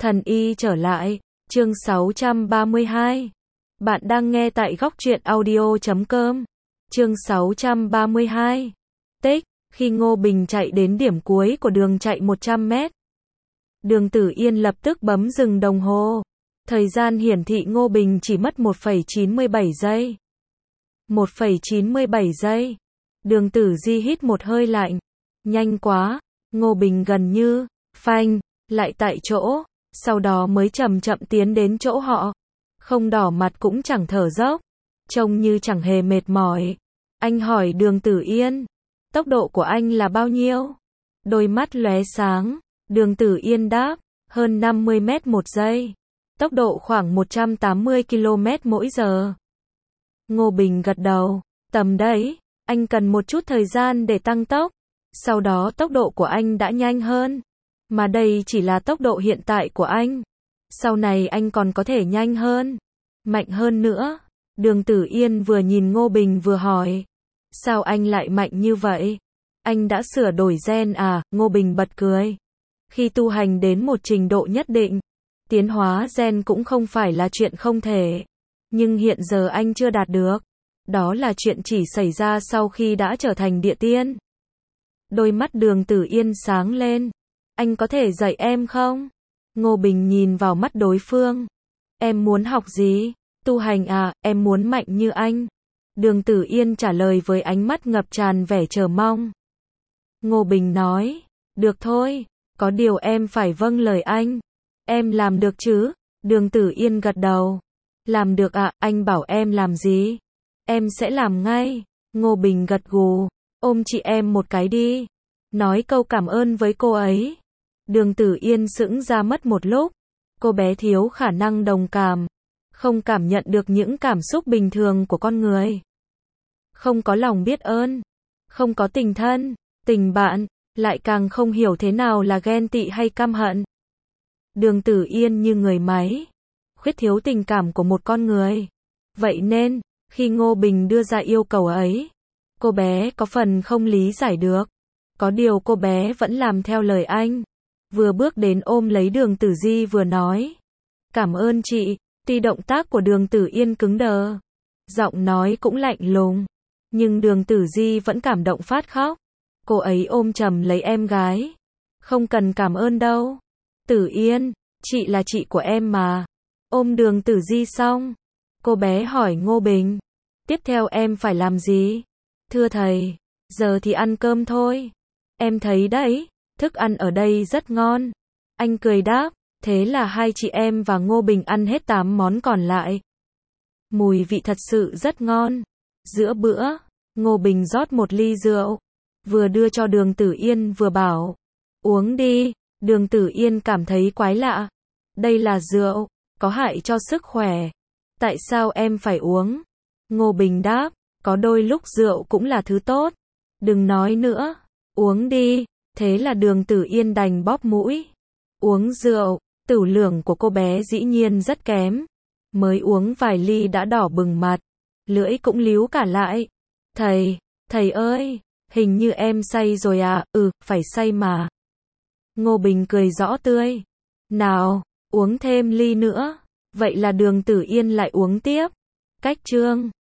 Thần y trở lại, chương 632. Bạn đang nghe tại góc truyện audio.com. Chương 632. Tích, khi Ngô Bình chạy đến điểm cuối của đường chạy 100 mét. Đường Tử Yên lập tức bấm dừng đồng hồ. Thời gian hiển thị Ngô Bình chỉ mất 1,97 giây. 1,97 giây. Đường Tử Di hít một hơi lạnh. Nhanh quá, Ngô Bình gần như phanh lại tại chỗ, sau đó mới chậm chậm tiến đến chỗ họ. Không đỏ mặt cũng chẳng thở dốc, trông như chẳng hề mệt mỏi. Anh hỏi Đường Tử Yên, tốc độ của anh là bao nhiêu? Đôi mắt lóe sáng, Đường Tử Yên đáp, hơn 50 mét một giây. Tốc độ khoảng 180 km mỗi giờ. Ngô Bình gật đầu, tầm đấy, anh cần một chút thời gian để tăng tốc. Sau đó tốc độ của anh đã nhanh hơn. Mà đây chỉ là tốc độ hiện tại của anh. Sau này anh còn có thể nhanh hơn, mạnh hơn nữa. Đường Tử Yên vừa nhìn Ngô Bình vừa hỏi, sao anh lại mạnh như vậy? Anh đã sửa đổi gen à? Ngô Bình bật cười. Khi tu hành đến một trình độ nhất định, tiến hóa gen cũng không phải là chuyện không thể. Nhưng hiện giờ anh chưa đạt được. Đó là chuyện chỉ xảy ra sau khi đã trở thành địa tiên. Đôi mắt Đường Tử Yên sáng lên. Anh có thể dạy em không? Ngô Bình nhìn vào mắt đối phương. Em muốn học gì? Tu hành à, em muốn mạnh như anh. Đường Tử Yên trả lời với ánh mắt ngập tràn vẻ chờ mong. Ngô Bình nói, được thôi, có điều em phải vâng lời anh. Em làm được chứ? Đường Tử Yên gật đầu. Làm được ạ, anh bảo em làm gì? Em sẽ làm ngay. Ngô Bình gật gù, ôm chị em một cái đi. Nói câu cảm ơn với cô ấy. Đường Tử Yên sững ra mất một lúc. Cô bé thiếu khả năng đồng cảm, không cảm nhận được những cảm xúc bình thường của con người. Không có lòng biết ơn, không có tình thân, tình bạn, lại càng không hiểu thế nào là ghen tị hay căm hận. Đường Tử Yên như người máy, khuyết thiếu tình cảm của một con người. Vậy nên, khi Ngô Bình đưa ra yêu cầu ấy, cô bé có phần không lý giải được. Có điều cô bé vẫn làm theo lời anh. Vừa bước đến ôm lấy Đường Tử Di vừa nói, cảm ơn chị. Tuy động tác của Đường Tử Yên cứng đờ, giọng nói cũng lạnh lùng, nhưng Đường Tử Di vẫn cảm động phát khóc. Cô ấy ôm chầm lấy em gái. Không cần cảm ơn đâu. Tử Yên, chị là chị của em mà. Ôm Đường Tử Di xong, cô bé hỏi Ngô Bình, tiếp theo em phải làm gì? Thưa thầy, giờ thì ăn cơm thôi. Em thấy đấy, thức ăn ở đây rất ngon. Anh cười đáp, thế là hai chị em và Ngô Bình ăn hết 8 món còn lại. Mùi vị thật sự rất ngon. Giữa bữa, Ngô Bình rót một ly rượu, vừa đưa cho Đường Tử Yên vừa bảo, uống đi. Đường Tử Yên cảm thấy quái lạ. Đây là rượu, có hại cho sức khỏe. Tại sao em phải uống? Ngô Bình đáp, có đôi lúc rượu cũng là thứ tốt. Đừng nói nữa, uống đi. Thế là Đường Tử Yên đành bóp mũi. Uống rượu, tửu lượng của cô bé dĩ nhiên rất kém. Mới uống vài ly đã đỏ bừng mặt, lưỡi cũng líu cả lại. Thầy ơi, hình như em say rồi à? Ừ, phải say mà. Ngô Bình cười rõ tươi. Nào, uống thêm ly nữa. Vậy là Đường Tử Yên lại uống tiếp. Cách chương